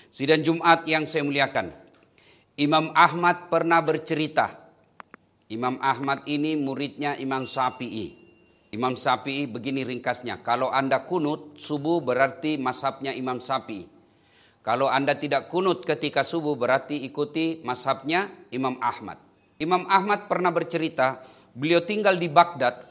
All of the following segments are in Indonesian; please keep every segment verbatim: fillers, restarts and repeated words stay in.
Sidang Jumat yang saya muliakan, Imam Ahmad pernah bercerita. Imam Ahmad ini muridnya Imam Syafi'i. Imam Syafi'i begini ringkasnya, kalau Anda kunut subuh berarti mazhabnya Imam Syafi'i. Kalau Anda tidak kunut ketika subuh berarti ikuti mazhabnya Imam Ahmad. Imam Ahmad pernah bercerita, beliau tinggal di Baghdad,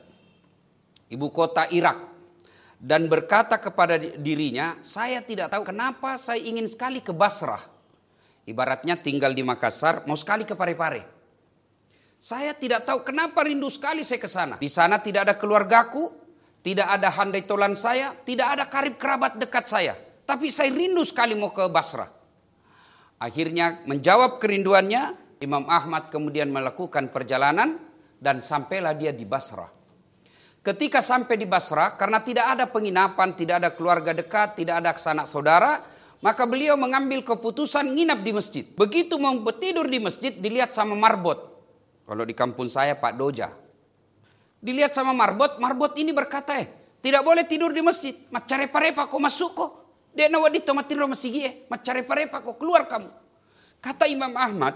ibu kota Irak. Dan berkata kepada dirinya, saya tidak tahu kenapa saya ingin sekali ke Basrah. Ibaratnya tinggal di Makassar, mau sekali ke Parepare. Saya tidak tahu kenapa rindu sekali saya ke sana. Di sana tidak ada keluargaku, tidak ada handai tolan saya, tidak ada karib kerabat dekat saya. Tapi saya rindu sekali mau ke Basrah. Akhirnya menjawab kerinduannya, Imam Ahmad kemudian melakukan perjalanan dan sampailah dia di Basrah. Ketika sampai di Basrah, karena tidak ada penginapan, tidak ada keluarga dekat, tidak ada sanak saudara, maka beliau mengambil keputusan nginap di masjid. Begitu mau tidur di masjid, dilihat sama marbot. Kalau di kampung saya Pak Doja. Dilihat sama marbot, marbot ini berkata, eh, tidak boleh tidur di masjid. Macareparepa kok masuk kok. Dia nawadito matiro masigi, macareparepa kok keluar kamu. Kata Imam Ahmad,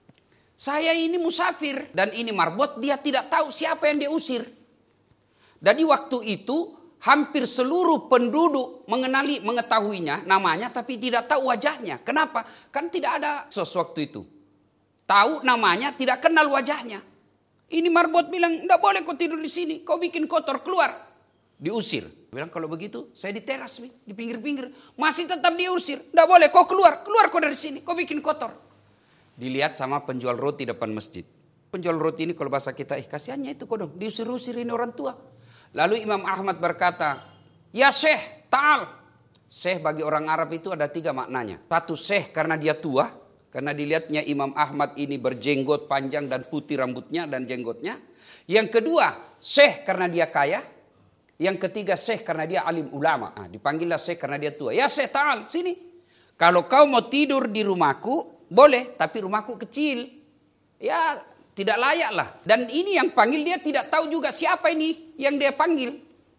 saya ini musafir dan ini marbot, dia tidak tahu siapa yang dia usir. Jadi waktu itu hampir seluruh penduduk mengenali, mengetahuinya namanya tapi tidak tahu wajahnya. Kenapa? Kan tidak ada sesuatu itu. Tahu namanya, tidak kenal wajahnya. Ini marbot bilang, tidak boleh kau tidur di sini, kau bikin kotor, keluar. Diusir. Bilang kalau begitu saya di teras, di pinggir-pinggir. Masih tetap diusir. Tidak boleh kau keluar, keluar kau dari sini, kau bikin kotor. Dilihat sama penjual roti depan masjid. Penjual roti ini kalau bahasa kita, eh kasihannya itu kau dong, diusir-usir ini orang tua. Lalu Imam Ahmad berkata, ya Syekh, ta'al. Syekh bagi orang Arab itu ada tiga maknanya. Satu, Syekh karena dia tua. Karena dilihatnya Imam Ahmad ini berjenggot panjang dan putih rambutnya dan jenggotnya. Yang kedua, Syekh karena dia kaya. Yang ketiga, Syekh karena dia alim ulama. Nah, dipanggillah Syekh karena dia tua. Ya Syekh, ta'al, sini. Kalau kau mau tidur di rumahku, boleh. Tapi rumahku kecil. Ya, tidak layak lah. Dan ini yang panggil dia tidak tahu juga siapa ini yang dia panggil.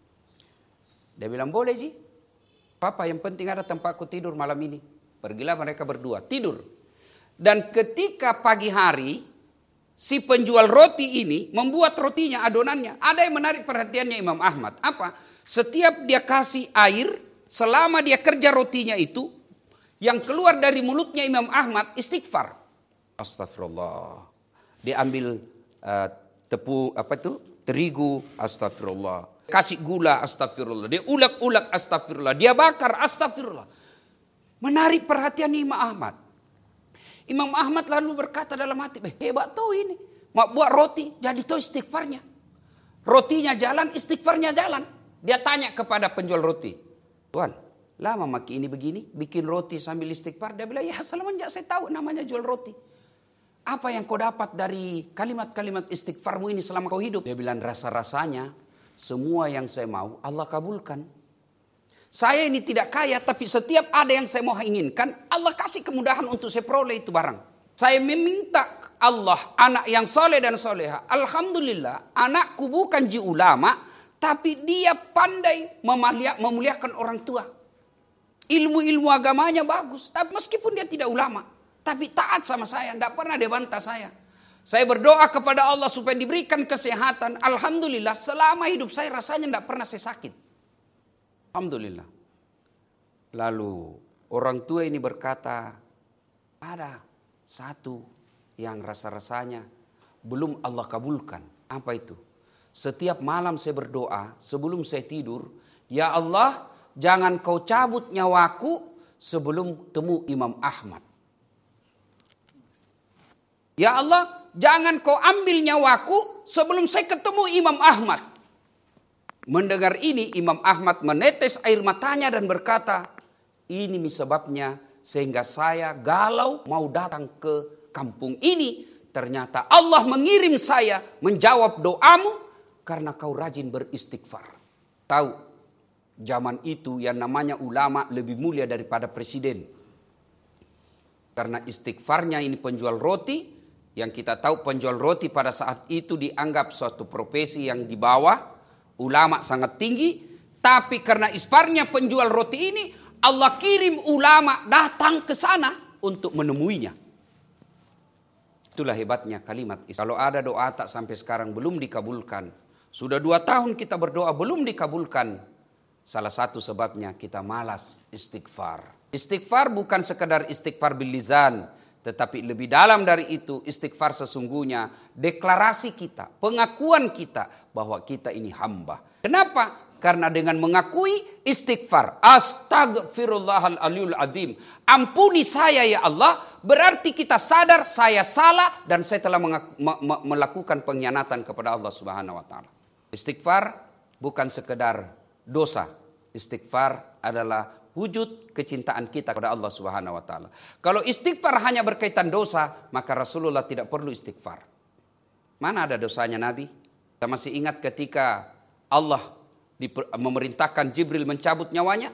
Dia bilang, boleh Ji. Papa yang penting ada tempatku tidur malam ini. Pergilah mereka berdua, tidur. Dan ketika pagi hari, si penjual roti ini membuat rotinya, adonannya. Ada yang menarik perhatiannya Imam Ahmad. Apa? Setiap dia kasih air, selama dia kerja rotinya itu, yang keluar dari mulutnya Imam Ahmad istighfar. Astagfirullah. Dia ambil uh, tepung apa itu terigu, astagfirullah. Kasih gula, astagfirullah. Dia ulek-ulek, astagfirullah. Dia bakar, astagfirullah. Menarik perhatian Imam Ahmad. Imam Ahmad lalu berkata dalam hati, hebat tuh ini. Mau buat roti, jadi tuh istighfarnya. Rotinya jalan, istighfarnya jalan. Dia tanya kepada penjual roti, Tuan, lama maki ini begini, bikin roti sambil istighfar. Dia bilang, ya semenjak saya tahu namanya jual roti. Apa yang kau dapat dari kalimat-kalimat istighfarmu ini selama kau hidup? Dia bilang, rasa-rasanya semua yang saya mau Allah kabulkan. Saya ini tidak kaya, tapi setiap ada yang saya mau inginkan, Allah kasih kemudahan untuk saya peroleh itu barang. Saya meminta Allah anak yang soleh dan soleha. Alhamdulillah, anakku bukan ji ulama, tapi dia pandai memuliakan orang tua. Ilmu-ilmu agamanya bagus, tapi meskipun dia tidak ulama. Tapi taat sama saya, tidak pernah dia bantah saya. Saya berdoa kepada Allah supaya diberikan kesehatan. Alhamdulillah, selama hidup saya rasanya tidak pernah saya sakit. Alhamdulillah. Lalu orang tua ini berkata, ada satu yang rasa-rasanya belum Allah kabulkan. Apa itu? Setiap malam saya berdoa, sebelum saya tidur, ya Allah, jangan kau cabut nyawaku sebelum temu Imam Ahmad. Ya Allah, jangan kau ambil nyawaku sebelum saya ketemu Imam Ahmad. Mendengar ini, Imam Ahmad menetes air matanya dan berkata, ini sebabnya sehingga saya galau mau datang ke kampung ini. Ternyata Allah mengirim saya menjawab doamu karena kau rajin beristighfar. Tahu, zaman itu yang namanya ulama lebih mulia daripada presiden. Karena istighfarnya ini penjual roti. Yang kita tahu penjual roti pada saat itu dianggap suatu profesi yang di bawah. Ulama sangat tinggi. Tapi karena istighfarnya penjual roti ini, Allah kirim ulama datang ke sana untuk menemuinya. Itulah hebatnya kalimat istighfar. Kalau ada doa tak sampai sekarang belum dikabulkan, sudah dua tahun kita berdoa belum dikabulkan, salah satu sebabnya kita malas istighfar. Istighfar bukan sekedar istighfar bil lisan, tetapi lebih dalam dari itu istighfar sesungguhnya deklarasi kita, pengakuan kita bahwa kita ini hamba. Kenapa? Karena dengan mengakui istighfar, astagfirullahal aliyul azim, ampuni saya ya Allah, berarti kita sadar saya salah dan saya telah mengaku, me, me, melakukan pengkhianatan kepada Allah Subhanahu wa taala. Istighfar bukan sekedar dosa. Istighfar adalah wujud kecintaan kita kepada Allah Subhanahu wa taala. Kalau istighfar hanya berkaitan dosa, maka Rasulullah tidak perlu istighfar. Mana ada dosanya Nabi? Kita masih ingat ketika Allah memerintahkan Jibril mencabut nyawanya.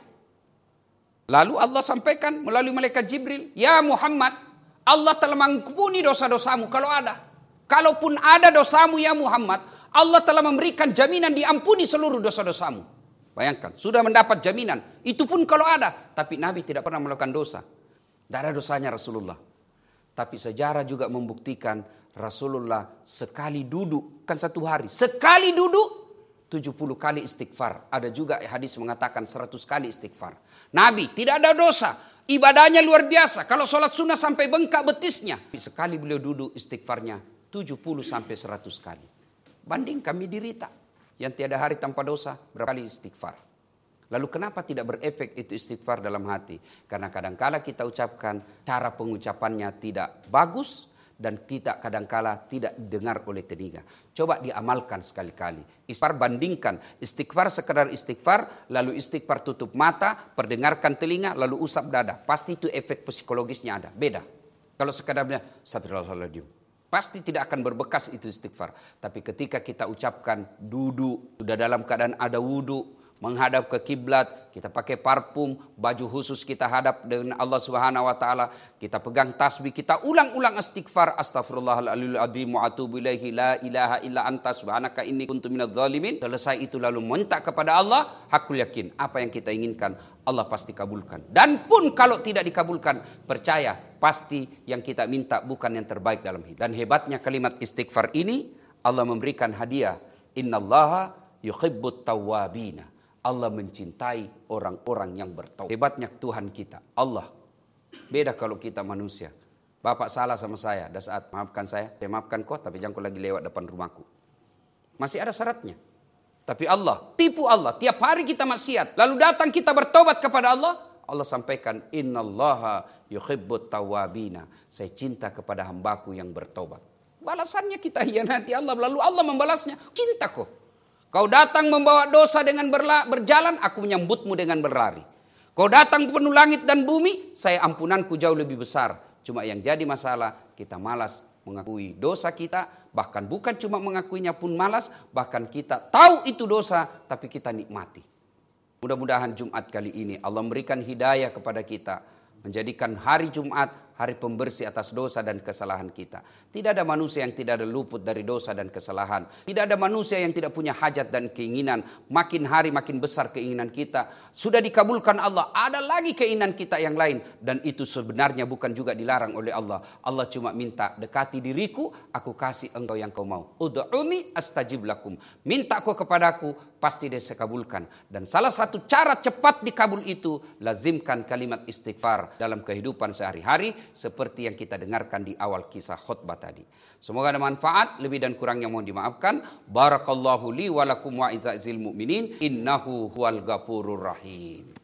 Lalu Allah sampaikan melalui malaikat Jibril, ya Muhammad, Allah telah mengampuni dosa-dosamu kalau ada. Kalaupun ada dosamu ya Muhammad, Allah telah memberikan jaminan diampuni seluruh dosa-dosamu. Bayangkan, sudah mendapat jaminan. Itu pun kalau ada. Tapi Nabi tidak pernah melakukan dosa. Tidak ada dosanya Rasulullah. Tapi sejarah juga membuktikan Rasulullah sekali duduk, kan satu hari, sekali duduk tujuh puluh kali istighfar. Ada juga hadis mengatakan seratus kali istighfar. Nabi tidak ada dosa. Ibadahnya luar biasa. Kalau sholat sunnah sampai bengkak betisnya. Sekali beliau duduk istighfarnya tujuh puluh sampai seratus kali. Banding kami dirita. Yang tiada hari tanpa dosa berapa kali istighfar. Lalu kenapa tidak berefek itu istighfar dalam hati? Karena kadangkala kita ucapkan cara pengucapannya tidak bagus. Dan kita kadangkala tidak didengar oleh telinga. Coba diamalkan sekali-kali. Istighfar bandingkan. Istighfar sekedar istighfar. Lalu istighfar tutup mata. Perdengarkan telinga. Lalu usap dada. Pasti itu efek psikologisnya ada. Beda. Kalau sekedarnya astagfirullahaladzim. Pasti tidak akan berbekas itu istighfar. Tapi ketika kita ucapkan duduk. Sudah dalam keadaan ada wudhu. Menghadap ke kiblat, kita pakai parfum, baju khusus kita hadap dengan Allah Subhanahu wa taala, kita pegang tasbih, kita ulang-ulang istighfar, astaghfirullahaladzim wa atubu ilaihi la ilaha illa anta subhanaka inni kuntu minadz zalimin. Selesai itu lalu minta kepada Allah, hakul yakin apa yang kita inginkan Allah pasti kabulkan. Dan pun kalau tidak dikabulkan, percaya pasti yang kita minta bukan yang terbaik dalam hidup. Dan hebatnya kalimat istighfar ini, Allah memberikan hadiah, innallaha yuhibbut tawwabina. Allah mencintai orang-orang yang bertaubat. Hebatnya Tuhan kita, Allah. Beda kalau kita manusia. Bapak salah sama saya, dah saat maafkan saya, saya maafkan kau, tapi jangan kau lagi lewat depan rumahku. Masih ada syaratnya. Tapi Allah, tipu Allah. Tiap hari kita maksiat, lalu datang kita bertobat kepada Allah. Allah sampaikan, innallaha yuhibbut tawwabina. Saya cinta kepada hambaku yang bertobat. Balasannya kita hianati Allah, lalu Allah membalasnya, cintaku. Kau datang membawa dosa dengan berla, berjalan, aku menyambutmu dengan berlari. Kau datang penuh langit dan bumi, saya ampunanku jauh lebih besar. Cuma yang jadi masalah, kita malas mengakui dosa kita. Bahkan bukan cuma mengakuinya pun malas, bahkan kita tahu itu dosa, tapi kita nikmati. Mudah-mudahan Jumat kali ini Allah memberikan hidayah kepada kita. Menjadikan hari Jumat hari pembersih atas dosa dan kesalahan kita. Tidak ada manusia yang tidak ada luput dari dosa dan kesalahan. Tidak ada manusia yang tidak punya hajat dan keinginan. Makin hari makin besar keinginan kita. Sudah dikabulkan Allah. Ada lagi keinginan kita yang lain. Dan itu sebenarnya bukan juga dilarang oleh Allah. Allah cuma minta, dekati diriku, aku kasih engkau yang kau mau. Ud'uni astajib lakum. Minta kau kepadaku, pasti dia saya kabulkan. Dan salah satu cara cepat dikabul itu, lazimkan kalimat istighfar dalam kehidupan sehari-hari. Seperti yang kita dengarkan di awal kisah khutbah tadi. Semoga ada manfaat, lebih dan kurangnya mohon dimaafkan. Barakallahu li wa lakum wa izza'il mu'minin. Innahu huwal ghafurur rahim.